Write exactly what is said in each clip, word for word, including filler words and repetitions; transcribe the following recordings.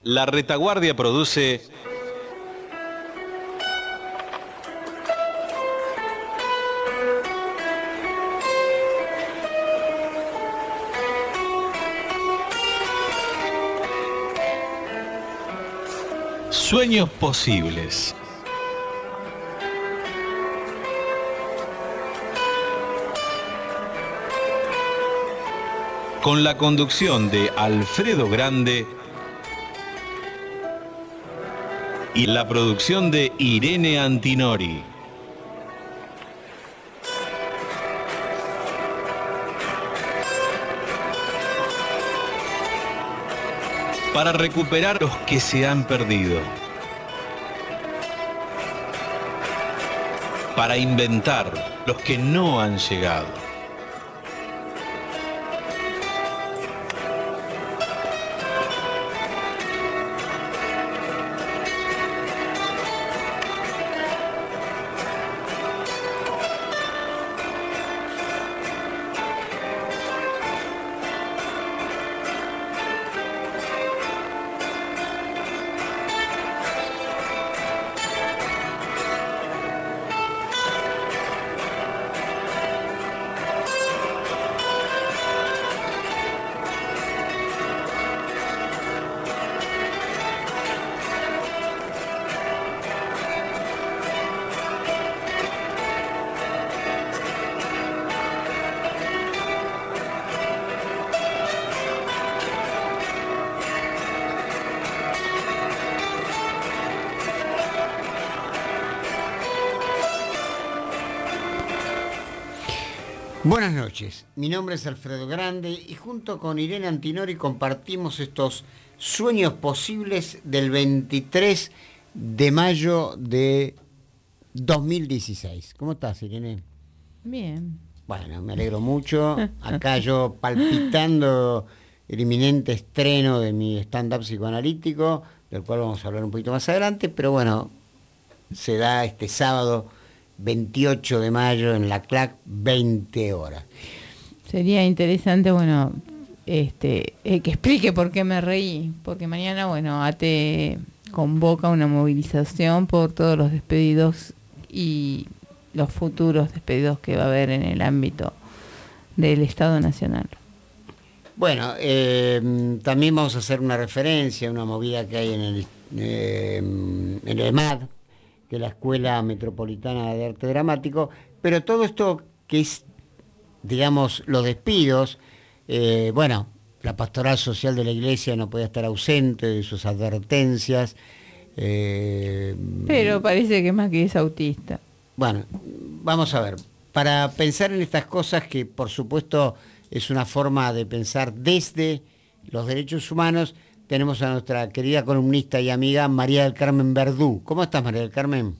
La Retaguardia produce Sueños Posibles. Con la conducción de Alfredo Grande y la producción de Irene Antinori. Para recuperar los que se han perdido. Para inventar los que no han llegado. Buenas noches, mi nombre es Alfredo Grande y junto con Irene Antinori compartimos estos sueños posibles del veintitrés de mayo de dos mil dieciséis. ¿Cómo estás, Irene? Bien. Bueno, me alegro mucho. Acá yo palpitando el inminente estreno de mi stand-up psicoanalítico, del cual vamos a hablar un poquito más adelante, pero bueno, se da este sábado veintiocho de mayo en la C L A C, veinte horas. Sería interesante, bueno, este, eh, que explique por qué me reí, porque mañana, bueno, A T E convoca una movilización por todos los despedidos y los futuros despedidos que va a haber en el ámbito del Estado Nacional. Bueno, eh, también vamos a hacer una referencia a una movida que hay en el, eh, en el E M A D, que es la Escuela Metropolitana de Arte Dramático, pero todo esto que es, digamos, los despidos, eh, bueno, la Pastoral Social de la Iglesia no puede estar ausente de sus advertencias. Eh, pero parece que más que es autista. Bueno, vamos a ver, para pensar en estas cosas que por supuesto es una forma de pensar desde los derechos humanos, tenemos a nuestra querida columnista y amiga María del Carmen Verdú. ¿Cómo estás, María del Carmen?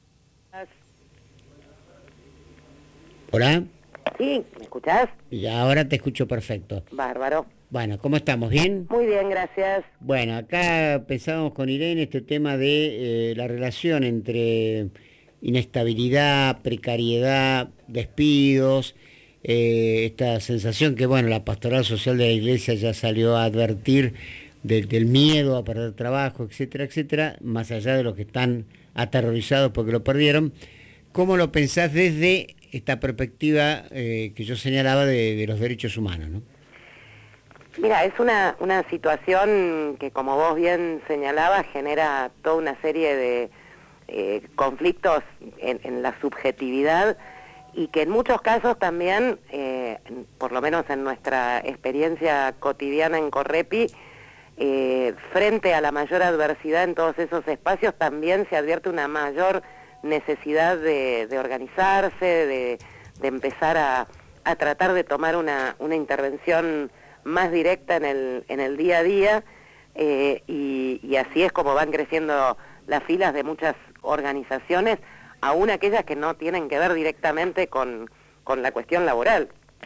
¿Hola? Sí, ¿me escuchás? Y ahora te escucho perfecto. Bárbaro. Bueno, ¿cómo estamos? ¿Bien? Muy bien, gracias. Bueno, acá pensábamos con Irene este tema de eh, la relación entre inestabilidad, precariedad, despidos, eh, esta sensación que, bueno, la Pastoral Social de la Iglesia ya salió a advertir de, del miedo a perder trabajo, etcétera, etcétera, más allá de los que están aterrorizados porque lo perdieron. ¿Cómo lo pensás desde esta perspectiva eh, que yo señalaba de, de los derechos humanos, ¿no? Mira, es una, una situación que, como vos bien señalabas, genera toda una serie de eh, conflictos en, en la subjetividad y que en muchos casos también, eh, por lo menos en nuestra experiencia cotidiana en Correpi, eh, frente a la mayor adversidad en todos esos espacios también se advierte una mayor necesidad de, de organizarse, de, de empezar a, a tratar de tomar una, una intervención más directa en el, en el día a día, eh, y, y así es como van creciendo las filas de muchas organizaciones, aún aquellas que no tienen que ver directamente con, con la cuestión laboral.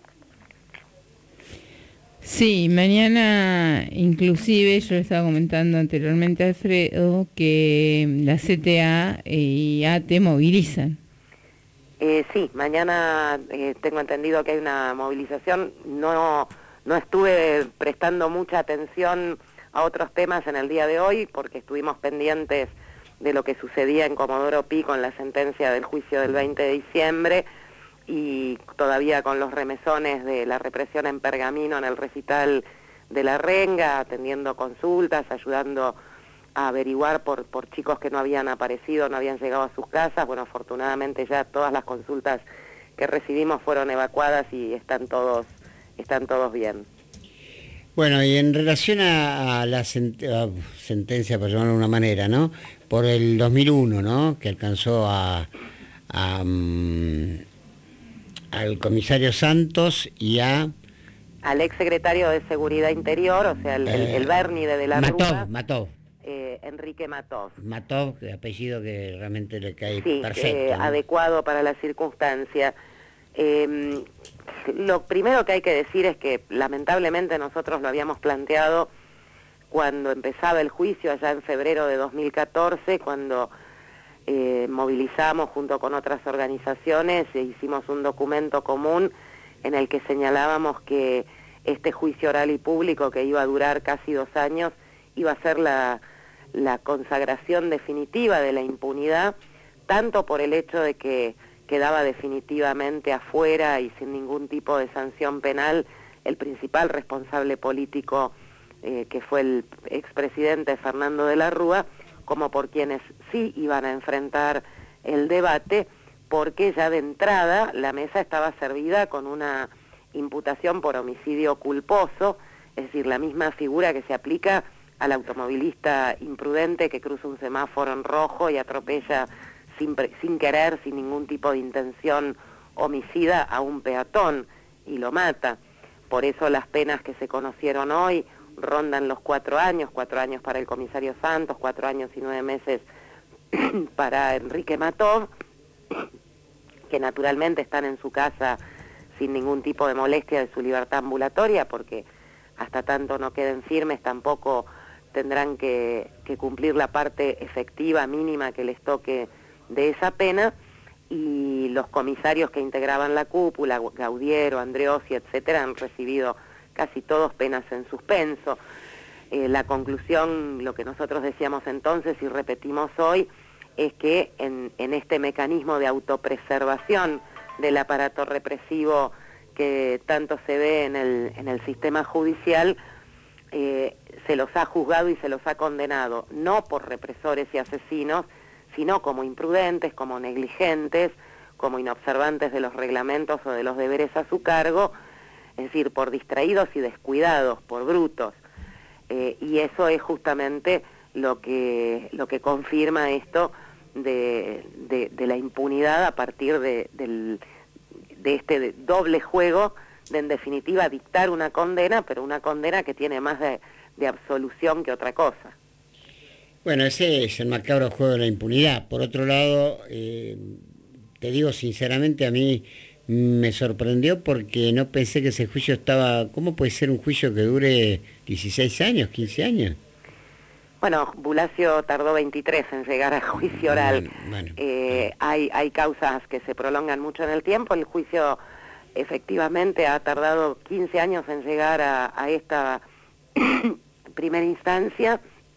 Sí, mañana inclusive yo le estaba comentando anteriormente a Alfredo que la C T A y A T E movilizan. Eh, sí, mañana eh, tengo entendido que hay una movilización. No, no estuve prestando mucha atención a otros temas en el día de hoy, porque estuvimos pendientes de lo que sucedía en Comodoro Pi con la sentencia del juicio del veinte de diciembre, y todavía con los remesones de la represión en Pergamino en el recital de La Renga, atendiendo consultas, ayudando a averiguar por, por chicos que no habían aparecido, no habían llegado a sus casas. Bueno, afortunadamente ya todas las consultas que recibimos fueron evacuadas y están todos, están todos bien. Bueno, y en relación a, a la sent a sentencia, por llamarlo de una manera, ¿no? Por el dos mil uno, ¿no? Que alcanzó a, a um, al comisario Santos y a... al ex secretario de Seguridad Interior, o sea, el, eh, el, el Berni de, de la Matov, Rúa, Matov. Eh, Enrique Matov. Matov, de apellido que realmente le cae sí, perfecto. Eh, ¿no? Adecuado para la circunstancia. Eh, lo primero que hay que decir es que lamentablemente nosotros lo habíamos planteado cuando empezaba el juicio, allá en febrero de dos mil catorce, cuando eh, movilizamos junto con otras organizaciones e hicimos un documento común en el que señalábamos que este juicio oral y público, que iba a durar casi dos años, iba a ser la, la consagración definitiva de la impunidad, tanto por el hecho de que quedaba definitivamente afuera y sin ningún tipo de sanción penal el principal responsable político, eh, que fue el expresidente Fernando de la Rúa, como por quienes sí iban a enfrentar el debate, porque ya de entrada la mesa estaba servida con una imputación por homicidio culposo, es decir, la misma figura que se aplica al automovilista imprudente que cruza un semáforo en rojo y atropella sin, sin querer, sin ningún tipo de intención homicida a un peatón y lo mata. Por eso las penas que se conocieron hoy rondan los cuatro años, cuatro años para el comisario Santos, cuatro años y nueve meses para Enrique Matov, que naturalmente están en su casa sin ningún tipo de molestia de su libertad ambulatoria, porque hasta tanto no queden firmes tampoco tendrán que, que cumplir la parte efectiva mínima que les toque de esa pena, y los comisarios que integraban la cúpula, Gaudiero, Andreossi, etcétera, han recibido casi todos penas en suspenso. Eh, la conclusión, lo que nosotros decíamos entonces y repetimos hoy, es que en, en este mecanismo de autopreservación del aparato represivo que tanto se ve en el, en el sistema judicial, eh, se los ha juzgado y se los ha condenado, no por represores y asesinos, sino como imprudentes, como negligentes, como inobservantes de los reglamentos o de los deberes a su cargo, es decir, por distraídos y descuidados, por brutos. Eh, y eso es justamente lo que, lo que confirma esto de, de, de la impunidad a partir de, del, de este doble juego de, en definitiva, dictar una condena, pero una condena que tiene más de, de absolución que otra cosa. Bueno, ese es el macabro juego de la impunidad. Por otro lado, eh, te digo sinceramente, a mí me sorprendió porque no pensé que ese juicio estaba... ¿Cómo puede ser un juicio que dure dieciséis años, quince años? Bueno, Bulacio tardó veintitrés en llegar a juicio oral. Bueno, eh, bueno. Hay, hay causas que se prolongan mucho en el tiempo. El juicio efectivamente ha tardado quince años en llegar a, a esta primera instancia,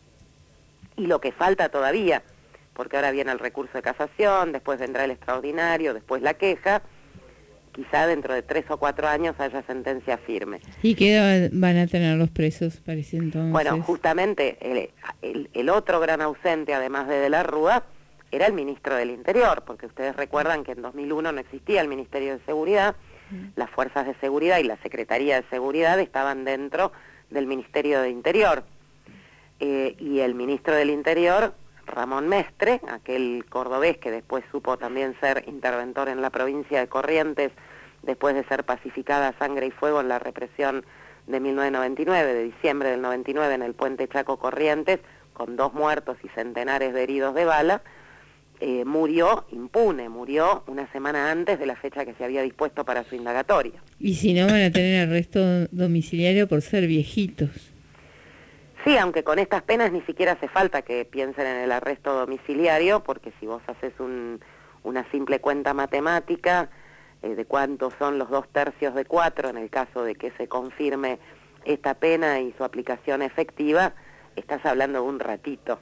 y lo que falta todavía, porque ahora viene el recurso de casación, después vendrá el extraordinario, después la queja, quizá dentro de tres o cuatro años haya sentencia firme. ¿Y qué van a tener los presos, parece entonces? Bueno, justamente el, el, el otro gran ausente, además de De la Rúa, era el ministro del Interior, porque ustedes recuerdan que en dos mil uno no existía el Ministerio de Seguridad, mm. las fuerzas de seguridad y la Secretaría de Seguridad estaban dentro del Ministerio de Interior. Eh, y el ministro del Interior, Ramón Mestre, aquel cordobés que después supo también ser interventor en la provincia de Corrientes, después de ser pacificada a sangre y fuego en la represión de mil novecientos noventa y nueve, de diciembre del noventa y nueve, en el puente Chaco Corrientes, con dos muertos y centenares de heridos de bala, eh, murió impune, murió una semana antes de la fecha que se había dispuesto para su indagatoria. Y si no, van a tener arresto domiciliario por ser viejitos. Sí, aunque con estas penas ni siquiera hace falta que piensen en el arresto domiciliario, porque si vos haces un, una simple cuenta matemática eh, de cuántos son los dos tercios de cuatro, en el caso de que se confirme esta pena y su aplicación efectiva, estás hablando de un ratito.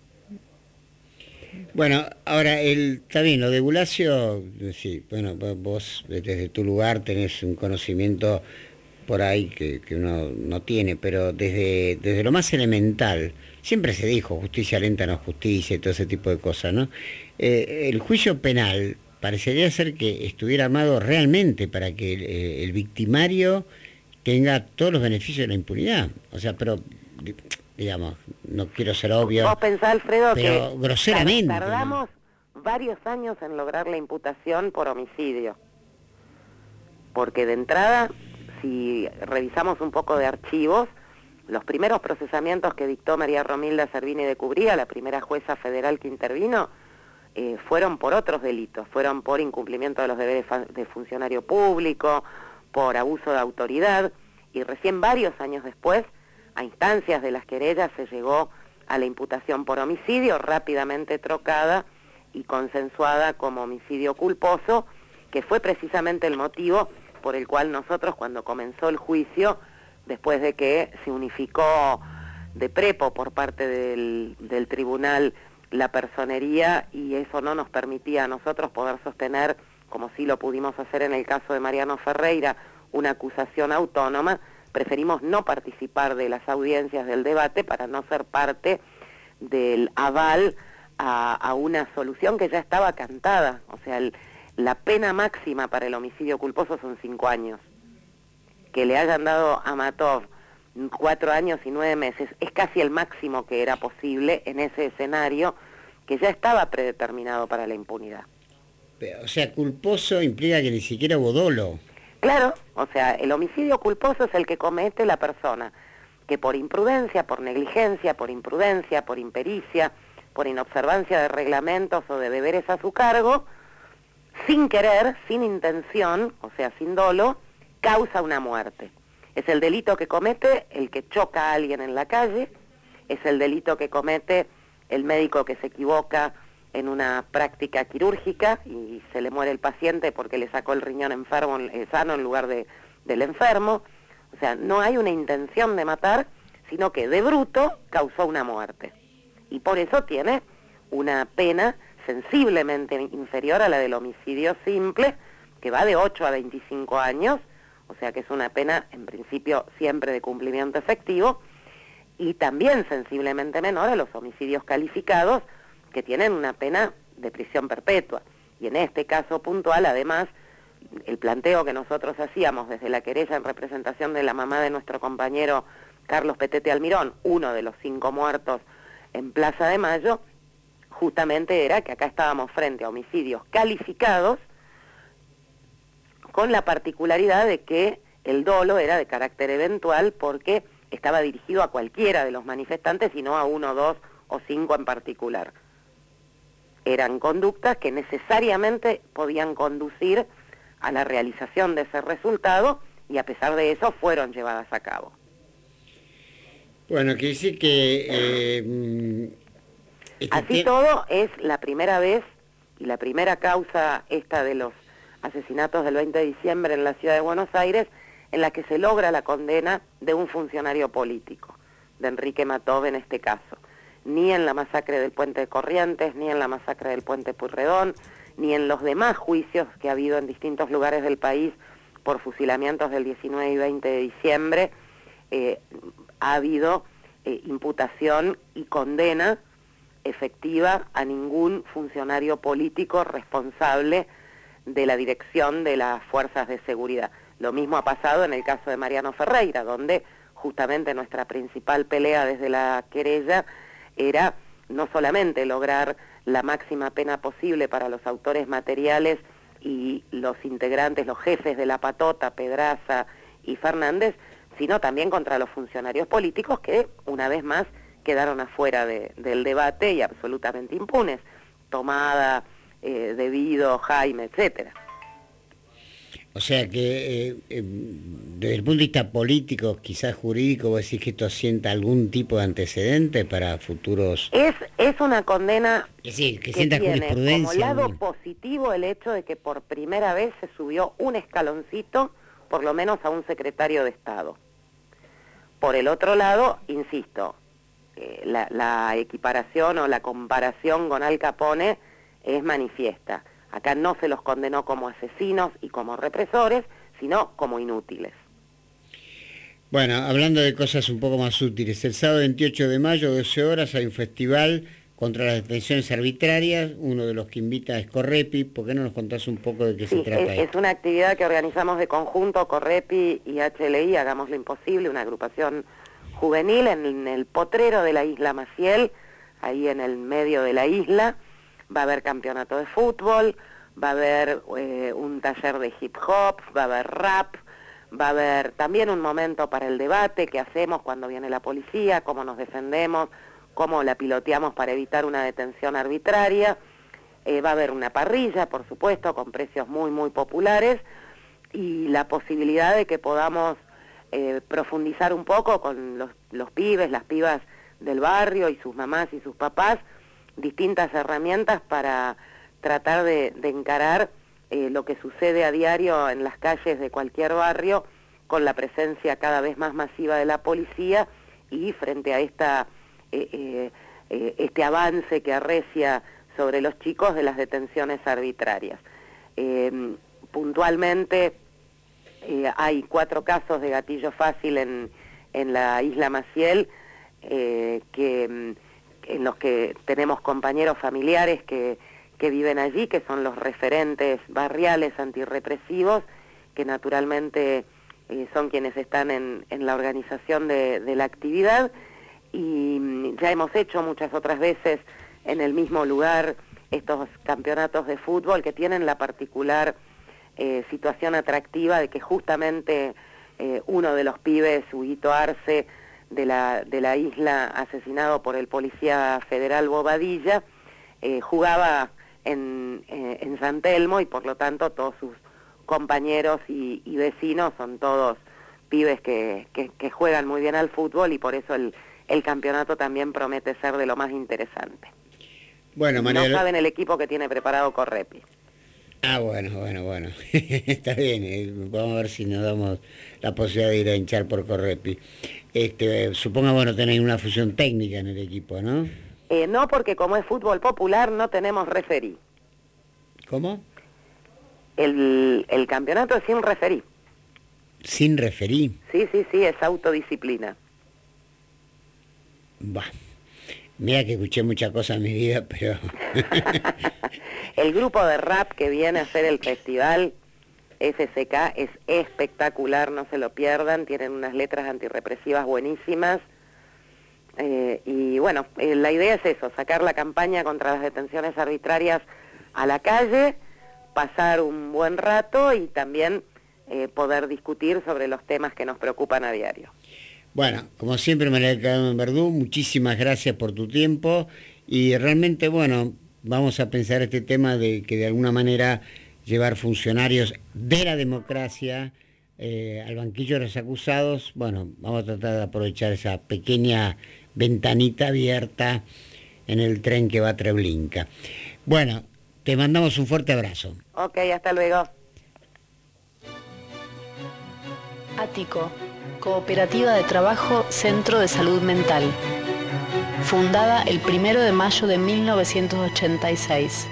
Bueno, ahora, el, está bien, lo de Bulacio, sí, bueno, vos desde tu lugar tenés un conocimiento por ahí que, que uno no tiene, pero desde, desde lo más elemental, siempre se dijo justicia lenta no justicia y todo ese tipo de cosas, ¿no? Eh, el juicio penal parecería ser que estuviera armado realmente para que el, el victimario tenga todos los beneficios de la impunidad. O sea, pero, digamos, no quiero ser obvio. Vos pensás, Alfredo, pero que groseramente, tardamos ¿no? varios años en lograr la imputación por homicidio. Porque de entrada, si revisamos un poco de archivos, los primeros procesamientos que dictó María Romilda Servini de Cubría, la primera jueza federal que intervino, eh, fueron por otros delitos, fueron por incumplimiento de los deberes de funcionario público, por abuso de autoridad, y recién varios años después, a instancias de las querellas, se llegó a la imputación por homicidio, rápidamente trocada y consensuada como homicidio culposo, que fue precisamente el motivo por el cual nosotros, cuando comenzó el juicio, después de que se unificó de prepo por parte del, del tribunal la personería, y eso no nos permitía a nosotros poder sostener, como sí lo pudimos hacer en el caso de Mariano Ferreira, una acusación autónoma, preferimos no participar de las audiencias del debate para no ser parte del aval a, a una solución que ya estaba cantada. O sea, el, la pena máxima para el homicidio culposo son cinco años. Que le hayan dado a Matov cuatro años y nueve meses es casi el máximo que era posible en ese escenario que ya estaba predeterminado para la impunidad. O sea, culposo implica que ni siquiera hubo dolo. Claro, o sea, el homicidio culposo es el que comete la persona que por imprudencia, por negligencia, por imprudencia, por impericia, por inobservancia de reglamentos o de deberes a su cargo, sin querer, sin intención, o sea, sin dolo, causa una muerte. Es el delito que comete el que choca a alguien en la calle, es el delito que comete el médico que se equivoca en una práctica quirúrgica y se le muere el paciente porque le sacó el riñón enfermo, eh, sano en lugar de, del enfermo. O sea, no hay una intención de matar, sino que de bruto causó una muerte. Y por eso tiene una pena sensiblemente inferior a la del homicidio simple, que va de ocho a veinticinco años, o sea que es una pena, en principio, siempre de cumplimiento efectivo, y también sensiblemente menor a los homicidios calificados, que tienen una pena de prisión perpetua. Y en este caso puntual, además, el planteo que nosotros hacíamos desde la querella en representación de la mamá de nuestro compañero Carlos Petete Almirón, uno de los cinco muertos en Plaza de Mayo, justamente era que acá estábamos frente a homicidios calificados, con la particularidad de que el dolo era de carácter eventual porque estaba dirigido a cualquiera de los manifestantes y no a uno, dos o cinco en particular. Eran conductas que necesariamente podían conducir a la realización de ese resultado y a pesar de eso fueron llevadas a cabo. Bueno, quiere decir que... Eh, este Así te... todo, es la primera vez y la primera causa esta de los asesinatos del veinte de diciembre en la ciudad de Buenos Aires en la que se logra la condena de un funcionario político, de Enrique Matov en este caso. Ni en la masacre del Puente de Corrientes, ni en la masacre del Puente Pueyrredón, ni en los demás juicios que ha habido en distintos lugares del país por fusilamientos del diecinueve y veinte de diciembre, eh, ha habido eh, imputación y condena efectiva a ningún funcionario político responsable de la dirección de las fuerzas de seguridad. Lo mismo ha pasado en el caso de Mariano Ferreira, donde justamente nuestra principal pelea desde la querella era no solamente lograr la máxima pena posible para los autores materiales y los integrantes, los jefes de la patota, Pedraza y Fernández, sino también contra los funcionarios políticos que, una vez más, quedaron afuera de, del debate y absolutamente impunes. Tomada, eh, Debido, Jaime, etcétera. O sea que eh, eh, desde el punto de vista político, quizás jurídico, vos decís que esto sienta algún tipo de antecedente para futuros... Es, es una condena es decir, que, que sienta tiene jurisprudencia, como lado ¿no? positivo el hecho de que por primera vez se subió un escaloncito, por lo menos a un secretario de Estado. Por el otro lado, insisto, eh, la, la equiparación o la comparación con Al Capone es manifiesta. Acá no se los condenó como asesinos y como represores, sino como inútiles. Bueno, hablando de cosas un poco más útiles, el sábado veintiocho de mayo, doce horas, hay un festival contra las detenciones arbitrarias. Uno de los que invita es Correpi. ¿Por qué no nos contás un poco de qué sí, se trata es, esto? Es una actividad que organizamos de conjunto Correpi y H L I, Hagamos lo Imposible, una agrupación juvenil en, en el potrero de la isla Maciel, ahí en el medio de la isla. Va a haber campeonato de fútbol, va a haber eh, un taller de hip hop, va a haber rap, va a haber también un momento para el debate, qué hacemos cuando viene la policía, cómo nos defendemos, cómo la piloteamos para evitar una detención arbitraria. Eh, va a haber una parrilla, por supuesto, con precios muy, muy populares, y la posibilidad de que podamos eh, profundizar un poco con los, los pibes, las pibas del barrio y sus mamás y sus papás, distintas herramientas para tratar de, de encarar eh, lo que sucede a diario en las calles de cualquier barrio, con la presencia cada vez más masiva de la policía y frente a esta eh, eh, eh, este avance que arrecia sobre los chicos de las detenciones arbitrarias. Eh, puntualmente eh, hay cuatro casos de gatillo fácil en, en la isla Maciel, eh, que en los que tenemos compañeros familiares que, que viven allí, que son los referentes barriales antirrepresivos, que naturalmente eh, son quienes están en, en la organización de, de la actividad, y ya hemos hecho muchas otras veces en el mismo lugar estos campeonatos de fútbol que tienen la particular eh, situación atractiva de que justamente eh, uno de los pibes, Huguito Arce, de la, de la isla, asesinado por el policía federal Bobadilla, eh, jugaba en, eh, en San Telmo, y por lo tanto todos sus compañeros y, y vecinos son todos pibes que, que, que juegan muy bien al fútbol, y por eso el, el campeonato también promete ser de lo más interesante. Bueno, María... No saben el equipo que tiene preparado Correpi. Ah, bueno, bueno, bueno. Está bien, eh, vamos a ver si nos damos la posibilidad de ir a hinchar por Correpi. Este, supongo, bueno, tenéis una fusión técnica en el equipo, ¿no? Eh, no, porque como es fútbol popular no tenemos referí. ¿Cómo? El, el campeonato es sin referí. ¿Sin referí? Sí, sí, sí, es autodisciplina. Bah. Mira que escuché muchas cosas en mi vida, pero... El grupo de rap que viene a hacer el festival, S C K, es espectacular, no se lo pierdan, tienen unas letras antirrepresivas buenísimas. Eh, y bueno, eh, la idea es eso, sacar la campaña contra las detenciones arbitrarias a la calle, pasar un buen rato y también eh, poder discutir sobre los temas que nos preocupan a diario. Bueno, como siempre, María del Carmen Verdú, muchísimas gracias por tu tiempo, y realmente, bueno, vamos a pensar este tema de que de alguna manera llevar funcionarios de la democracia eh, al banquillo de los acusados. Bueno, vamos a tratar de aprovechar esa pequeña ventanita abierta en el tren que va a Treblinka. Bueno, te mandamos un fuerte abrazo. Ok, hasta luego. Ático, Cooperativa de Trabajo Centro de Salud Mental. Fundada el primero de mayo de mil novecientos ochenta y seis.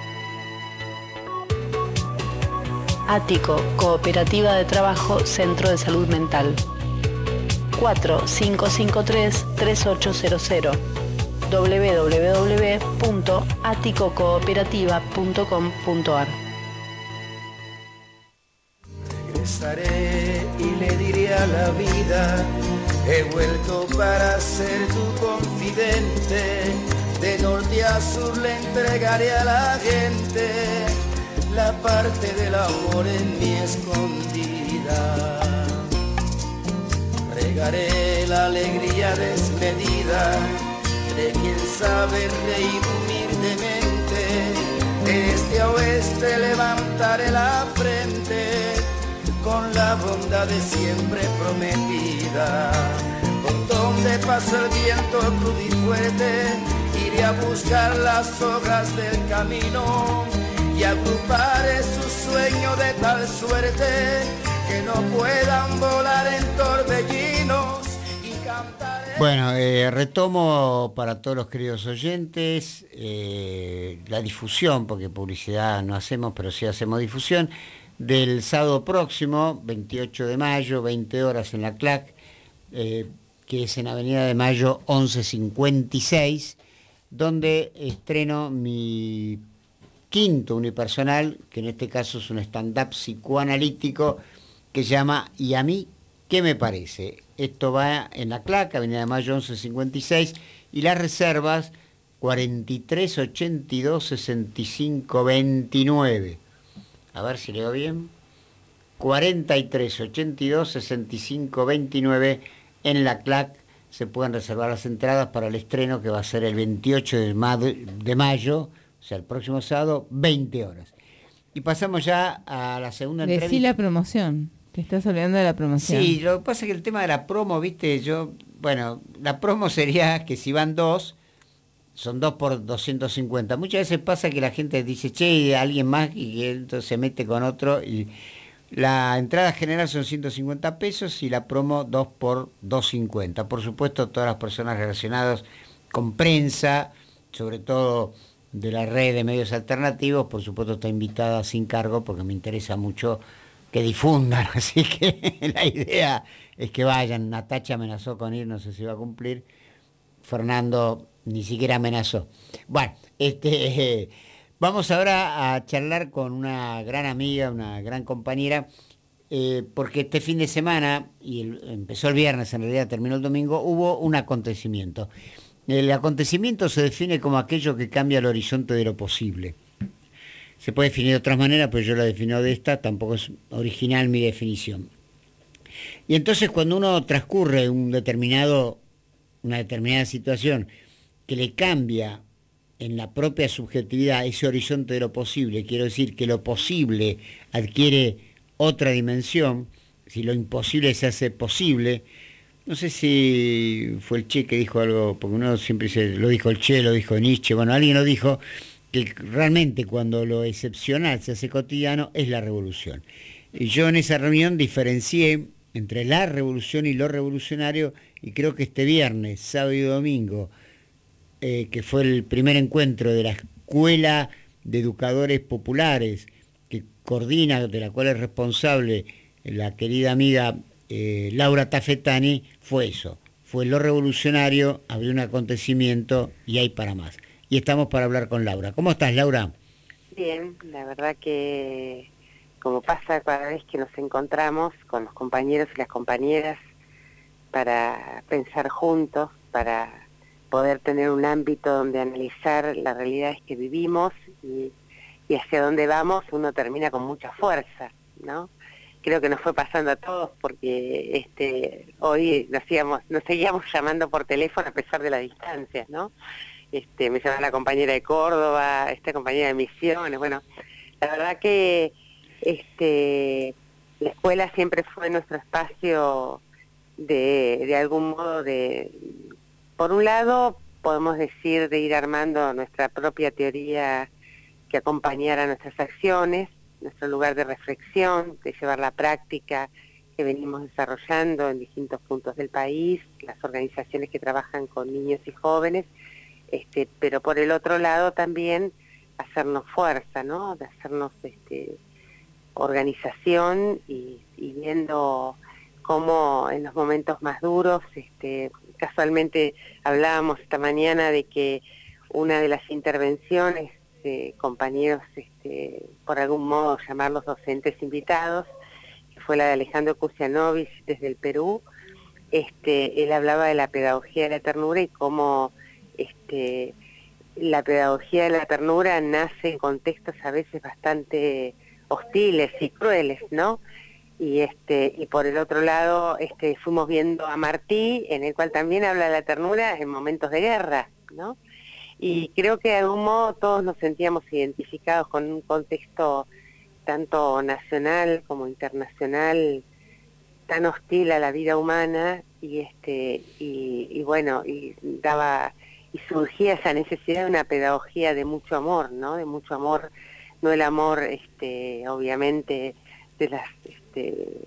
Ático, Cooperativa de Trabajo Centro de Salud Mental. cuatro cinco cinco tres tres ocho cero cero. doble u doble u doble u punto ático cooperativa punto com punto a r. Regresaré y le diré a la vida: he vuelto para ser tu confidente. De norte a sur le entregaré a la gente la parte del amor en mi escondida. Regaré la alegría desmedida de quien sabe reír humildemente. De este a oeste levantaré la frente con la bondad de siempre prometida. Por donde pasa el viento crudo y fuerte, iré a buscar las hojas del camino y agruparé su sueño de tal suerte que no puedan volar en torbellinos, y cantaré Bueno, eh, retomo para todos los queridos oyentes eh, la difusión, porque publicidad no hacemos, pero sí hacemos difusión, del sábado próximo, veintiocho de mayo, veinte horas en la C L A C, eh, que es en Avenida de Mayo once cincuenta y seis, donde estreno mi quinto unipersonal, que en este caso es un stand-up psicoanalítico que se llama ¿Y a mí qué me parece? Esto va en la C L A C, Avenida de Mayo once cincuenta y seis, y las reservas cuarenta y tres ochenta y dos sesenta y cinco veintinueve. A ver si leo bien. cuarenta y tres ochenta y dos sesenta y cinco veintinueve en la C L A C. Se pueden reservar las entradas para el estreno, que va a ser el veintiocho de mayo, o sea, el próximo sábado, veinte horas. Y pasamos ya a la segunda entrevista. Decí la promoción. Te estás olvidando de la promoción. Sí, lo que pasa es que el tema de la promo, viste, yo, bueno, la promo sería que si van dos, son dos por doscientos cincuenta. Muchas veces pasa que la gente dice, che, alguien más, y que entonces se mete con otro, y la entrada general son ciento cincuenta pesos y la promo dos por doscientos cincuenta. Por supuesto, todas las personas relacionadas con prensa, sobre todo de la red de medios alternativos, por supuesto está invitada sin cargo, porque me interesa mucho que difundan, así que la idea es que vayan. Natacha amenazó con ir, no sé si va a cumplir. Fernando ni siquiera amenazó. Bueno, este, eh, vamos ahora a charlar con una gran amiga, una gran compañera, eh, porque este fin de semana, y el, empezó el viernes, en realidad terminó el domingo, hubo un acontecimiento. El acontecimiento se define como aquello que cambia el horizonte de lo posible. Se puede definir de otras maneras, pero yo la defino de esta, tampoco es original mi definición. Y entonces cuando uno transcurre un determinado, una determinada situación que le cambia en la propia subjetividad ese horizonte de lo posible, quiero decir que lo posible adquiere otra dimensión, si lo imposible se hace posible. No sé si fue el Che que dijo algo, porque uno siempre dice, lo dijo el Che, lo dijo Nietzsche, bueno, alguien lo dijo, que realmente cuando lo excepcional se hace cotidiano es la revolución. Y yo en esa reunión diferencié entre la revolución y lo revolucionario, y creo que este viernes, sábado y domingo, eh, que fue el primer encuentro de la Escuela de Educadores Populares, que coordina, de la cual es responsable la querida amiga eh, Laura Tafetani, fue eso, fue lo revolucionario, abrió un acontecimiento y hay para más. Y estamos para hablar con Laura. ¿Cómo estás, Laura? Bien, la verdad que como pasa cada vez que nos encontramos con los compañeros y las compañeras para pensar juntos, para poder tener un ámbito donde analizar las realidades que vivimos y, y hacia dónde vamos, uno termina con mucha fuerza, ¿no? Creo que nos fue pasando a todos porque este hoy nos, íbamos, nos seguíamos llamando por teléfono a pesar de las distancias, ¿no? Este, me llama la compañera de Córdoba, esta compañera de Misiones, bueno, la verdad que este, la escuela siempre fue nuestro espacio de, de algún modo de, por un lado, podemos decir de ir armando nuestra propia teoría que acompañara nuestras acciones, nuestro lugar de reflexión, de llevar la práctica que venimos desarrollando en distintos puntos del país, las organizaciones que trabajan con niños y jóvenes, Este, pero por el otro lado también hacernos fuerza, ¿no? De hacernos este, organización y, y viendo cómo en los momentos más duros, este, casualmente hablábamos esta mañana de que una de las intervenciones de compañeros, este, por algún modo llamarlos docentes invitados, que fue la de Alejandro Kusianovich desde el Perú, este, él hablaba de la pedagogía de la ternura y cómo Este, la pedagogía de la ternura nace en contextos a veces bastante hostiles y crueles, ¿no? Y este y por el otro lado este fuimos viendo a Martí, en el cual también habla de la ternura en momentos de guerra, ¿no? Y creo que de algún modo todos nos sentíamos identificados con un contexto tanto nacional como internacional tan hostil a la vida humana y este y, y bueno, y daba y surgía esa necesidad de una pedagogía de mucho amor, ¿no? De mucho amor, no el amor, este, obviamente, de las, este,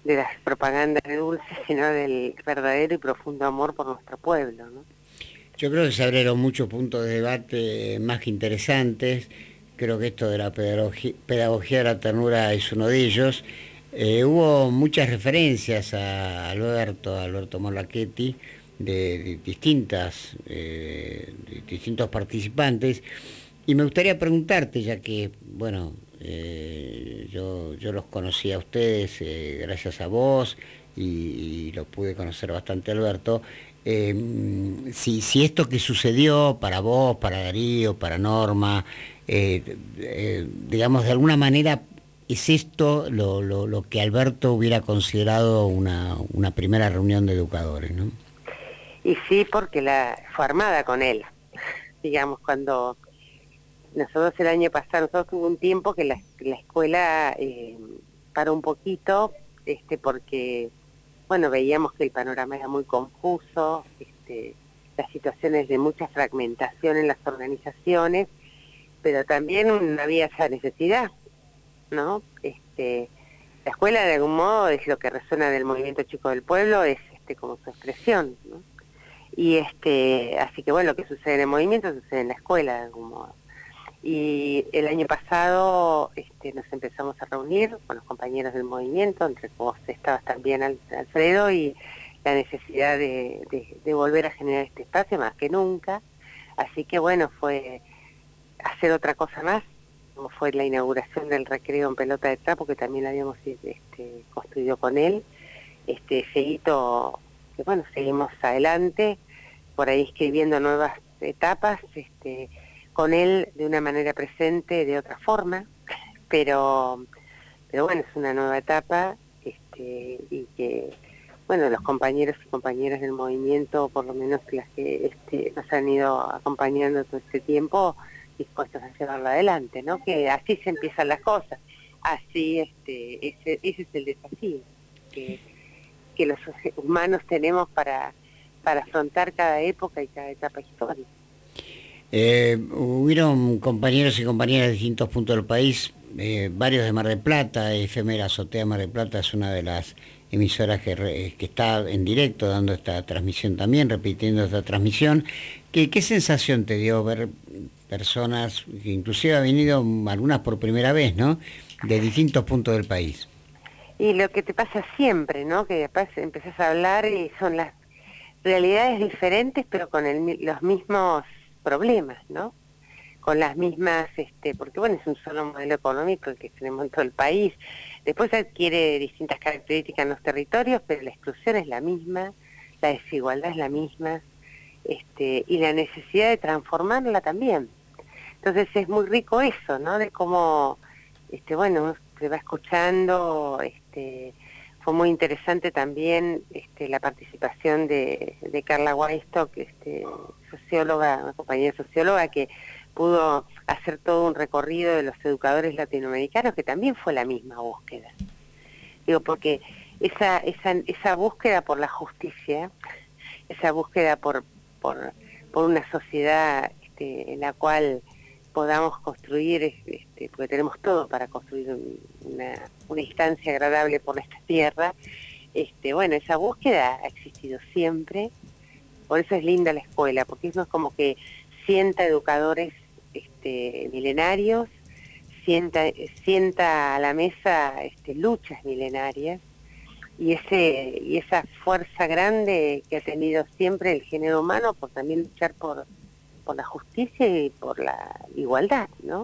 de las propagandas de dulces, sino del verdadero y profundo amor por nuestro pueblo, ¿no? Yo creo que se abrieron muchos puntos de debate más que interesantes. Creo que esto de la pedagogía, pedagogía de la ternura es uno de ellos. Eh, hubo muchas referencias a Alberto, a Alberto Morlachetti, de, de distintas, eh, de distintos participantes. Y me gustaría preguntarte, ya que, bueno, eh, yo, yo los conocí a ustedes eh, gracias a vos y, y lo pude conocer bastante a Alberto, eh, si, si esto que sucedió para vos, para Darío, para Norma, eh, eh, digamos, de alguna manera es esto lo, lo, lo que Alberto hubiera considerado una, una primera reunión de educadores, ¿no? Y sí, porque la fue armada con él. Digamos, cuando nosotros el año pasado, nosotros tuvo un tiempo que la, la escuela eh, paró un poquito, este, porque, bueno, veíamos que el panorama era muy confuso, este, las situaciones de mucha fragmentación en las organizaciones, pero también había esa necesidad, ¿no? Este, la escuela de algún modo es lo que resuena del movimiento chico del pueblo, es este como su expresión, ¿no? Y este, así que bueno, lo que sucede en el movimiento sucede en la escuela de algún modo. Y el año pasado este, nos empezamos a reunir con los compañeros del movimiento, entre vos estabas también, Alfredo, y la necesidad de, de, de volver a generar este espacio más que nunca. Así que bueno, fue hacer otra cosa más, como fue la inauguración del recreo en pelota de trapo, que también la habíamos este, construido con él. Este, ese hito, que bueno, seguimos adelante, por ahí escribiendo nuevas etapas, este, con él de una manera presente, de otra forma, pero, pero bueno, es una nueva etapa, este, y que, bueno, los compañeros y compañeras del movimiento, por lo menos las que este, nos han ido acompañando todo este tiempo, dispuestos a llevarlo adelante, ¿no? Que así se empiezan las cosas, así este, ese, ese es el desafío que, que los humanos tenemos para, para afrontar cada época y cada etapa histórica. Eh, hubieron compañeros y compañeras de distintos puntos del país, eh, varios de Mar del Plata, F M Azotea Mar del Plata es una de las emisoras que, re, que está en directo dando esta transmisión también, repitiendo esta transmisión. ¿Qué, qué sensación te dio ver personas, que inclusive han venido algunas por primera vez, ¿no?, de distintos puntos del país? Y lo que te pasa siempre, ¿no?, que después empezás a hablar y son las realidades diferentes, pero con el, los mismos problemas, ¿no? Con las mismas, este, porque bueno, es un solo modelo económico el que tenemos en todo el país. Después adquiere distintas características en los territorios, pero la exclusión es la misma, la desigualdad es la misma, este, y la necesidad de transformarla también. Entonces es muy rico eso, ¿no? De cómo, este, bueno, se va escuchando, este, fue muy interesante también este, la participación de, de Carla Weistock, este, socióloga, una compañera socióloga que pudo hacer todo un recorrido de los educadores latinoamericanos, que también fue la misma búsqueda. Digo, porque esa, esa, esa búsqueda por la justicia, esa búsqueda por, por, por una sociedad este, en la cual podamos construir, este, porque tenemos todo para construir una, una instancia agradable por esta tierra, este, bueno, esa búsqueda ha existido siempre, por eso es linda la escuela, porque eso es como que sienta educadores este, milenarios, sienta, sienta a la mesa este, luchas milenarias, y ese y esa fuerza grande que ha tenido siempre el género humano por también luchar por por la justicia y por la igualdad, ¿no?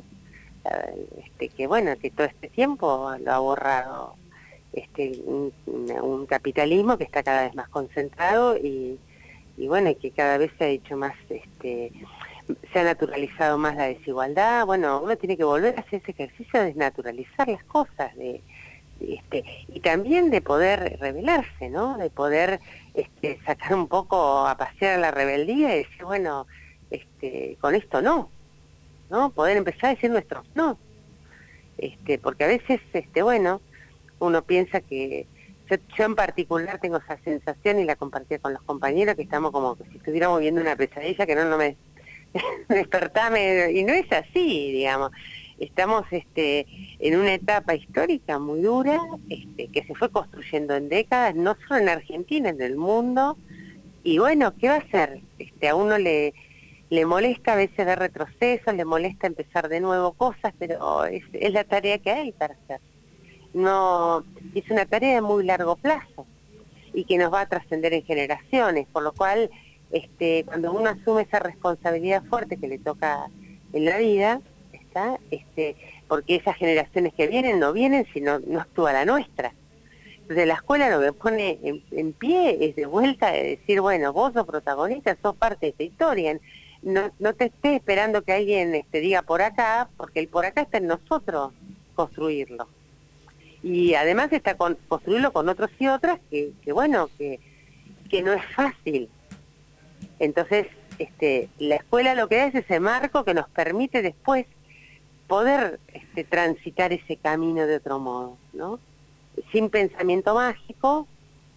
Este, que bueno, que todo este tiempo lo ha borrado este, un, un capitalismo que está cada vez más concentrado y, y bueno, y que cada vez se ha hecho más, este, se ha naturalizado más la desigualdad. Bueno, uno tiene que volver a hacer ese ejercicio de desnaturalizar las cosas, de, de este, y también de poder rebelarse, ¿no? De poder este, sacar un poco a pasear a la rebeldía y decir, bueno, Este, con esto no, ¿no? Poder empezar a decir nuestros no, este, porque a veces, este, bueno, uno piensa que, yo, yo en particular tengo esa sensación y la compartía con los compañeros, que estamos como que si estuviéramos viendo una pesadilla, que no, no me, me despertame, y no es así, digamos, estamos este, en una etapa histórica muy dura, este, que se fue construyendo en décadas, no solo en Argentina, en el mundo, y bueno, ¿qué va a hacer? Este, a uno le, le molesta a veces ver retrocesos, le molesta empezar de nuevo cosas, pero es, es la tarea que hay para hacer. No, es una tarea de muy largo plazo y que nos va a trascender en generaciones, por lo cual este, cuando uno asume esa responsabilidad fuerte que le toca en la vida, ¿está? Este, porque esas generaciones que vienen no vienen si no, no actúa la nuestra. Entonces la escuela lo que pone en, en pie es de vuelta de decir, bueno, vos sos protagonista, sos parte de esta historia, no, no te estés esperando que alguien te este, diga por acá, porque el por acá está en nosotros construirlo. Y además está con, construirlo con otros y otras que, que bueno, que, que no es fácil. Entonces, este, la escuela lo que da es ese marco que nos permite después poder este, transitar ese camino de otro modo, ¿no? Sin pensamiento mágico.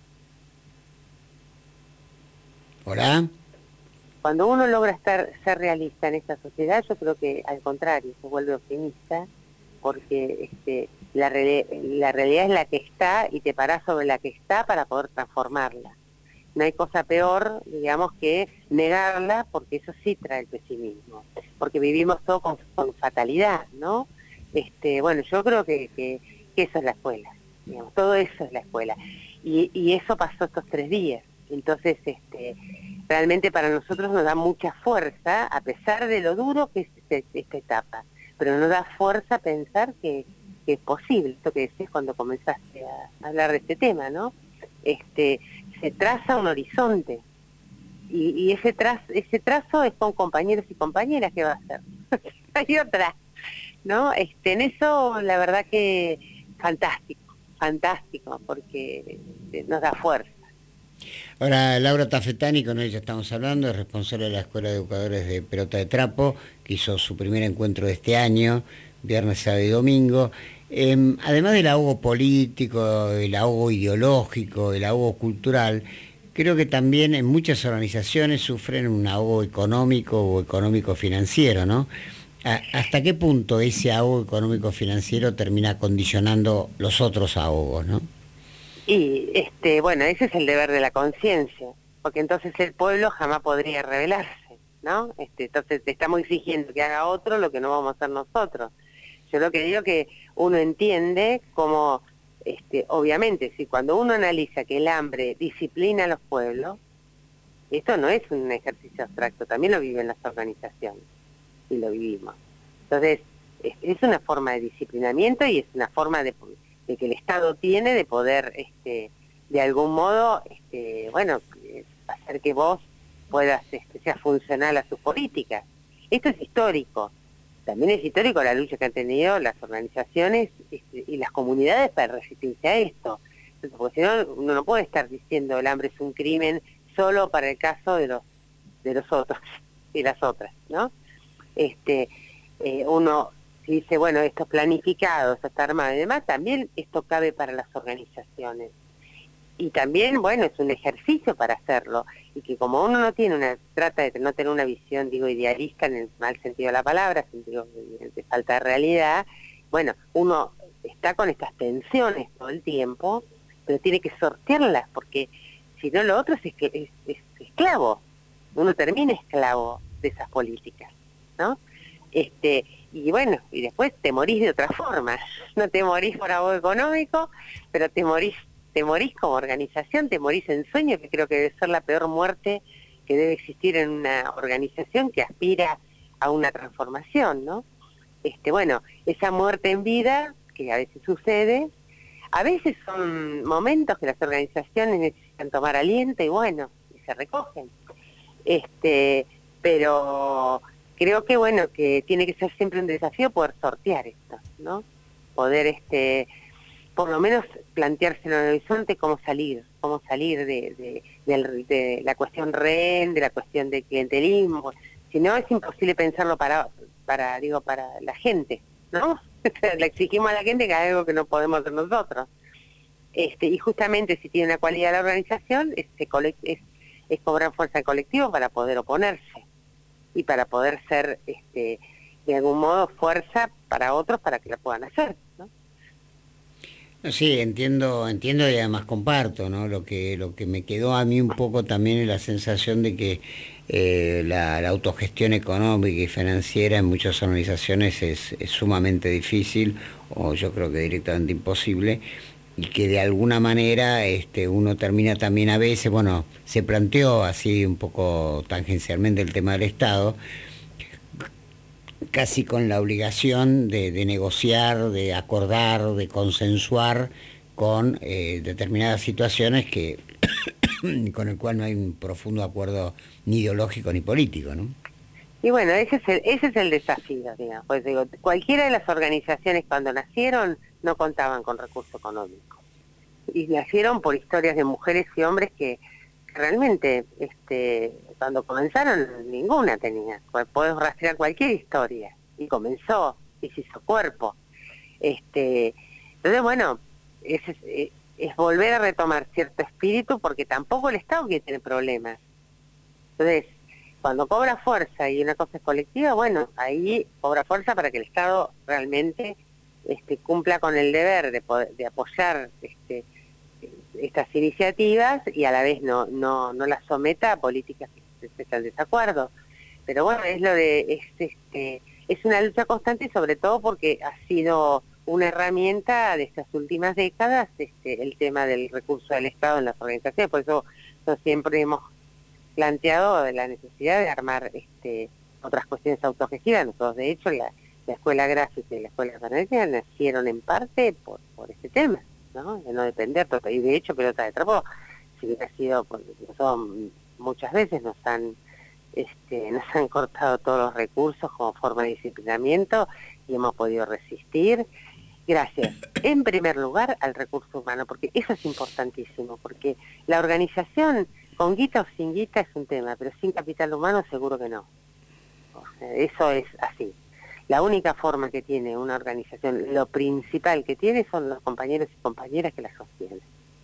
Hola. Cuando uno logra estar ser realista en esta sociedad, yo creo que al contrario, se vuelve optimista, porque este, la, re la realidad es la que está y te parás sobre la que está para poder transformarla. No hay cosa peor, digamos, que negarla, porque eso sí trae el pesimismo, porque vivimos todo con, con fatalidad, ¿no? Este, bueno, yo creo que, que, que eso es la escuela, digamos, todo eso es la escuela. Y, y eso pasó estos tres días. Entonces, este, realmente para nosotros nos da mucha fuerza, a pesar de lo duro que es este, esta etapa, pero nos da fuerza pensar que, que es posible, esto que decís cuando comenzaste a hablar de este tema, ¿no? Este, se traza un horizonte, y, y ese, traz, ese trazo es con compañeros y compañeras que va a ser. Hay otra, ¿no? Este, en eso, la verdad que fantástico, fantástico, porque nos da fuerza. Ahora, Laura Tafetani, con ella estamos hablando, es responsable de la Escuela de Educadores de Pelota de Trapo, que hizo su primer encuentro de este año, viernes, sábado y domingo. Eh, además del ahogo político, el ahogo ideológico, el ahogo cultural, creo que también en muchas organizaciones sufren un ahogo económico o económico-financiero, ¿no? ¿Hasta qué punto ese ahogo económico-financiero termina condicionando los otros ahogos, ¿no? Y, este, bueno, ese es el deber de la conciencia, porque entonces el pueblo jamás podría rebelarse, ¿no? Este, entonces te estamos exigiendo que haga otro lo que no vamos a hacer nosotros. Yo lo que digo que uno entiende como, este, obviamente, si cuando uno analiza que el hambre disciplina a los pueblos, esto no es un ejercicio abstracto, también lo viven las organizaciones, y lo vivimos. Entonces, es, es una forma de disciplinamiento y es una forma de... de que el Estado tiene de poder, este, de algún modo, este, bueno, hacer que vos puedas, este, sea funcional a sus políticas. Esto es histórico. También es histórico la lucha que han tenido las organizaciones este, y las comunidades para resistirse a esto. Entonces, porque si no, uno no puede estar diciendo el hambre es un crimen solo para el caso de los de los otros y las otras, ¿no? Este, eh, uno... dice, bueno, esto es planificado, esto está armado y demás, también esto cabe para las organizaciones. Y también, bueno, es un ejercicio para hacerlo. Y que como uno no tiene una, trata de no tener una visión, digo, idealista en el mal sentido de la palabra, sentido de, de falta de realidad, bueno, uno está con estas tensiones todo el tiempo, pero tiene que sortearlas, porque si no lo otro es, es, es esclavo. Uno termina esclavo de esas políticas, ¿no? Este... Y bueno, y después te morís de otra forma. No te morís por ahogo económico, pero te morís, te morís como organización, te morís en sueño, que creo que debe ser la peor muerte que debe existir en una organización que aspira a una transformación, ¿no? Este, bueno, esa muerte en vida, que a veces sucede, a veces son momentos que las organizaciones necesitan tomar aliento y bueno, y se recogen. Este, pero... creo que bueno, que tiene que ser siempre un desafío poder sortear esto, ¿no? Poder, este, por lo menos plantearse en el horizonte cómo salir, cómo salir de, de, de, de la cuestión rehén, de la cuestión del clientelismo. Si no, es imposible pensarlo para, para, digo, para la gente, ¿no? Le exigimos a la gente que haga algo que no podemos hacer nosotros. Este, y justamente si tiene una cualidad la organización, es, es, es cobrar fuerza en colectivo para poder oponerse y para poder ser este, de algún modo fuerza para otros para que la puedan hacer, ¿no? Sí, entiendo, entiendo y además comparto, ¿no? Lo que, lo que me quedó a mí un poco también es la sensación de que eh, la, la autogestión económica y financiera en muchas organizaciones es, es sumamente difícil, o yo creo que directamente imposible, y que de alguna manera este, uno termina también a veces, bueno, se planteó así un poco tangencialmente el tema del Estado, casi con la obligación de, de negociar, de acordar, de consensuar con eh, determinadas situaciones que con el cual no hay un profundo acuerdo ni ideológico ni político, ¿no? Y bueno, ese es el, ese es el desafío, digamos. Pues digo, cualquiera de las organizaciones cuando nacieron no contaban con recursos económicos. Y nacieron por historias de mujeres y hombres que realmente, este, cuando comenzaron, ninguna tenía. Podés rastrear cualquier historia. Y comenzó, y se hizo cuerpo. Este, entonces, bueno, es, es, es volver a retomar cierto espíritu, porque tampoco el Estado quiere tener problemas. Entonces, cuando cobra fuerza y una cosa es colectiva, bueno, ahí cobra fuerza para que el Estado realmente este, cumpla con el deber de, poder, de apoyar este, estas iniciativas y a la vez no no no las someta a políticas que estén en desacuerdo. Pero bueno, es lo de es, este, es una lucha constante, sobre todo porque ha sido una herramienta de estas últimas décadas este, el tema del recurso del Estado en las organizaciones. Por eso nosotros siempre hemos planteado la necesidad de armar este, otras cuestiones autogestivas. Nosotros, de hecho, la, la Escuela Gráfica y la Escuela Ganadería nacieron en parte por, por este tema, ¿no? De no depender, y de hecho Pelota de Trapo, si hubiera sido, nosotros muchas veces nos han, este, nos han cortado todos los recursos como forma de disciplinamiento y hemos podido resistir. Gracias, en primer lugar, al recurso humano, porque eso es importantísimo, porque la organización, con guita o sin guita, es un tema, pero sin capital humano seguro que no. O sea, eso es así. La única forma que tiene una organización, lo principal que tiene son los compañeros y compañeras que la sostienen.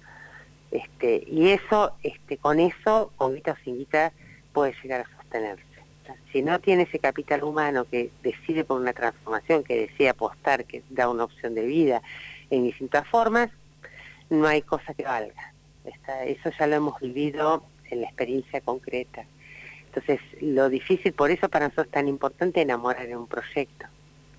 Este, y eso, este, con eso, con guita o sin guita, puede llegar a sostenerse. Si no tiene ese capital humano que decide por una transformación, que decide apostar, que da una opción de vida en distintas formas, no hay cosa que valga. Esta, eso ya lo hemos vivido en la experiencia concreta. Entonces, lo difícil, por eso para nosotros es tan importante enamorar en un proyecto.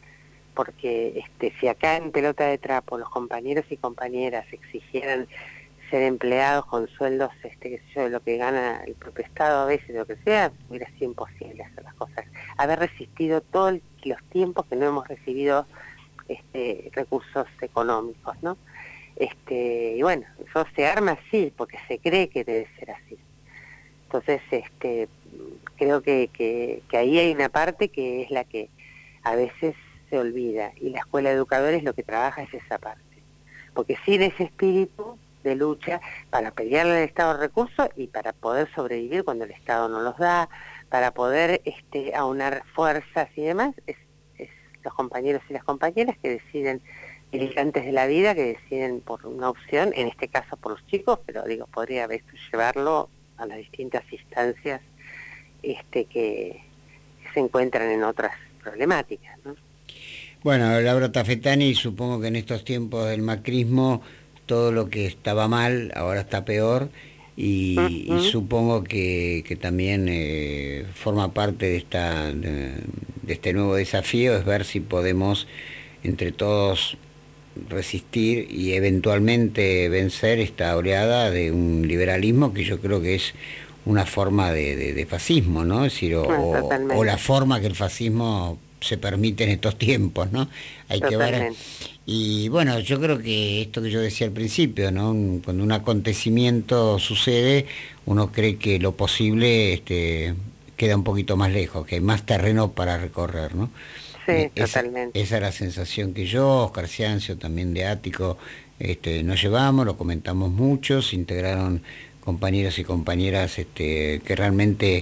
Porque este, si acá en Pelota de Trapo los compañeros y compañeras exigieran ser empleados con sueldos, este, qué sé yo, de lo que gana el propio Estado a veces, lo que sea, hubiera sido imposible hacer las cosas. Haber resistido todos los tiempos que no hemos recibido este, recursos económicos, ¿no? Este, y bueno, eso se arma así, porque se cree que debe ser así. Entonces, este, creo que, que, que ahí hay una parte que es la que a veces se olvida, y la Escuela de Educadores lo que trabaja es esa parte. Porque sin ese espíritu de lucha para pelearle al Estado recursos y para poder sobrevivir cuando el Estado no los da, para poder este, aunar fuerzas y demás, es, es los compañeros y las compañeras que deciden, militantes de la vida, que deciden por una opción, en este caso por los chicos, pero digo, podría haber llevarlo a las distintas instancias este, que, que se encuentran en otras problemáticas, ¿no? Bueno, Laura Tafetani, supongo que en estos tiempos del macrismo todo lo que estaba mal ahora está peor, y, uh-huh. y supongo que, que también eh, forma parte de, esta, de, de este nuevo desafío, es ver si podemos entre todos resistir y eventualmente vencer esta oleada de un liberalismo que yo creo que es una forma de, de, de fascismo, ¿no? Es decir, o, o, o la forma que el fascismo se permite en estos tiempos, ¿no? Hay que ver. Y bueno, yo creo que esto que yo decía al principio, ¿no? Cuando un acontecimiento sucede, uno cree que lo posible este, queda un poquito más lejos, que hay más terreno para recorrer, ¿no? Sí, esa, totalmente. Esa es la sensación que yo, Oscar Ciancio, también de Ático, este, nos llevamos, lo comentamos mucho, se integraron compañeros y compañeras este, que realmente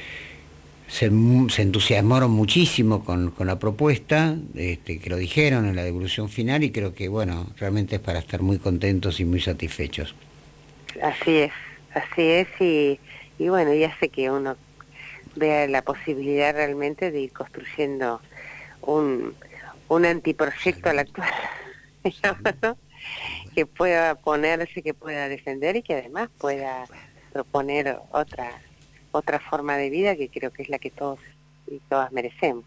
se, se entusiasmaron muchísimo con, con la propuesta, este, que lo dijeron en la devolución final, y creo que, bueno, realmente es para estar muy contentos y muy satisfechos. Así es, así es, y, y bueno, y hace que uno vea la posibilidad realmente de ir construyendo un, un antiproyecto al actual, digamos, ¿no? Que pueda ponerse, que pueda defender y que además pueda proponer otra otra forma de vida que creo que es la que todos y todas merecemos.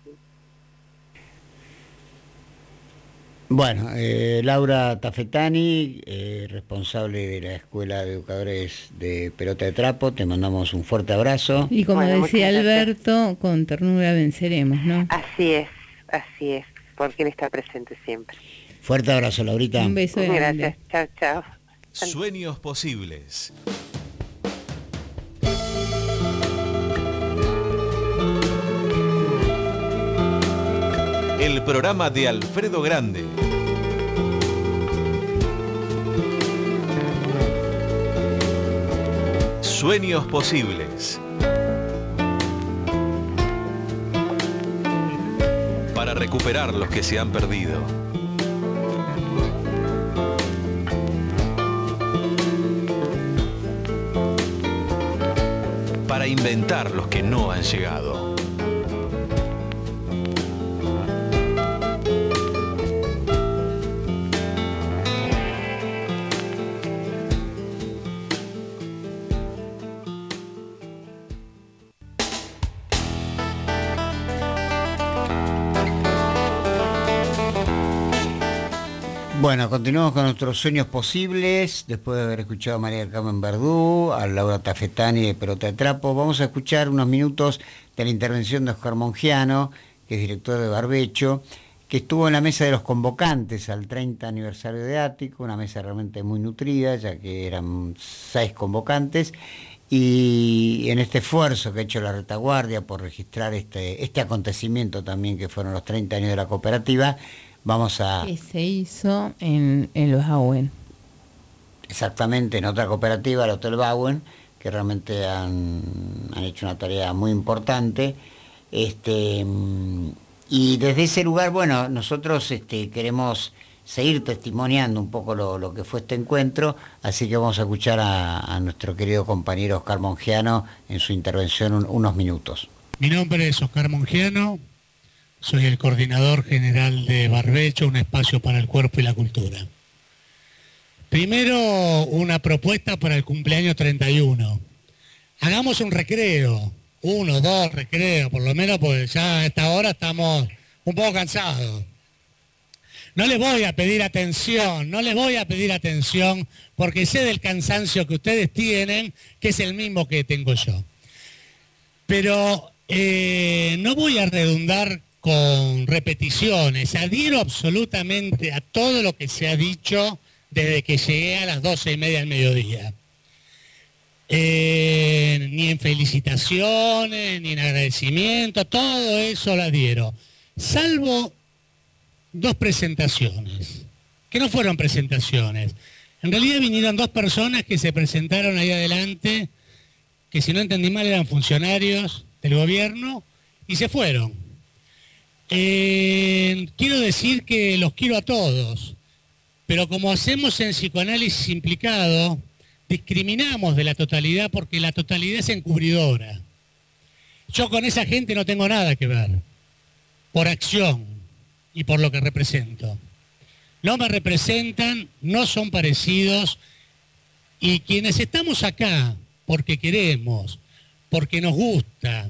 Bueno, eh, Laura Tafetani, eh, responsable de la Escuela de Educadores de Pelota de Trapo, te mandamos un fuerte abrazo. Y como Bueno, decía muchas gracias. Alberto, con ternura venceremos, ¿no? Así es, así es, porque él está presente siempre. Fuerte abrazo, Laurita. Un beso grande. Gracias, chao, chao. Sueños posibles. El programa de Alfredo Grande. Sueños posibles. Para recuperar los que se han perdido. Para inventar los que no han llegado. Bueno, continuamos con nuestros sueños posibles, después de haber escuchado a María del Carmen Verdú, a Laura Tafetani de Pelota de Trapo. Vamos a escuchar unos minutos de la intervención de Oscar Mongiano, que es director de Barbecho, que estuvo en la mesa de los convocantes al treinta aniversario de Ático, una mesa realmente muy nutrida, ya que eran seis convocantes, y en este esfuerzo que ha hecho la retaguardia por registrar este, este acontecimiento también, que fueron los treinta años de la cooperativa, vamos a... Que se hizo en, en los Auen. Exactamente, en otra cooperativa, el Hotel Bauen, que realmente han, han hecho una tarea muy importante. Este, y desde ese lugar, bueno, nosotros este, queremos seguir testimoniando un poco lo, lo que fue este encuentro, así que vamos a escuchar a, a nuestro querido compañero Oscar Mongiano en su intervención un, unos minutos. Mi nombre es Oscar Mongiano. Soy el coordinador general de Barbecho, un espacio para el cuerpo y la cultura. Primero, una propuesta para el cumpleaños treinta y uno. Hagamos un recreo, uno, dos recreos, por lo menos, porque ya a esta hora estamos un poco cansados. No les voy a pedir atención, no les voy a pedir atención, porque sé del cansancio que ustedes tienen, que es el mismo que tengo yo. Pero eh, no voy a redundar con repeticiones, adhiero absolutamente a todo lo que se ha dicho desde que llegué a las doce y media del mediodía. Eh, ni en felicitaciones, ni en agradecimiento, todo eso lo adhiero, salvo dos presentaciones, que no fueron presentaciones. En realidad vinieron dos personas que se presentaron ahí adelante, que si no entendí mal eran funcionarios del gobierno, y se fueron. Eh, quiero decir que los quiero a todos, pero como hacemos en psicoanálisis implicado, discriminamos de la totalidad porque la totalidad es encubridora. Yo con esa gente no tengo nada que ver, por acción y por lo que represento. No me representan, no son parecidos, y quienes estamos acá porque queremos, porque nos gusta,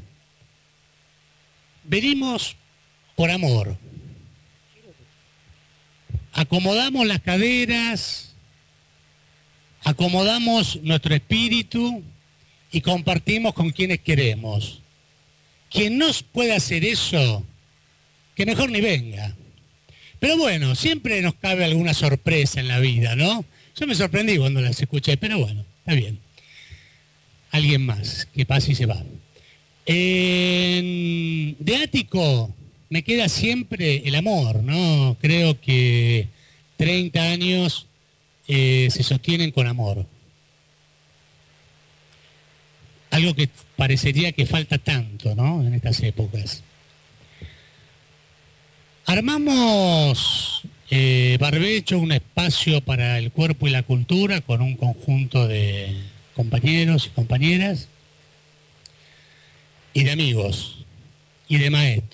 venimos por amor. Acomodamos las caderas, acomodamos nuestro espíritu y compartimos con quienes queremos. Quien no puede hacer eso, que mejor ni venga. Pero bueno, siempre nos cabe alguna sorpresa en la vida, ¿no? Yo me sorprendí cuando las escuché, pero bueno, está bien. Alguien más, que pasa y se va. En... De Ático me queda siempre el amor, ¿no? Creo que treinta años eh, se sostienen con amor. Algo que parecería que falta tanto, ¿no? En estas épocas. Armamos eh, Barbecho, un espacio para el cuerpo y la cultura, con un conjunto de compañeros y compañeras, y de amigos, y de maestros.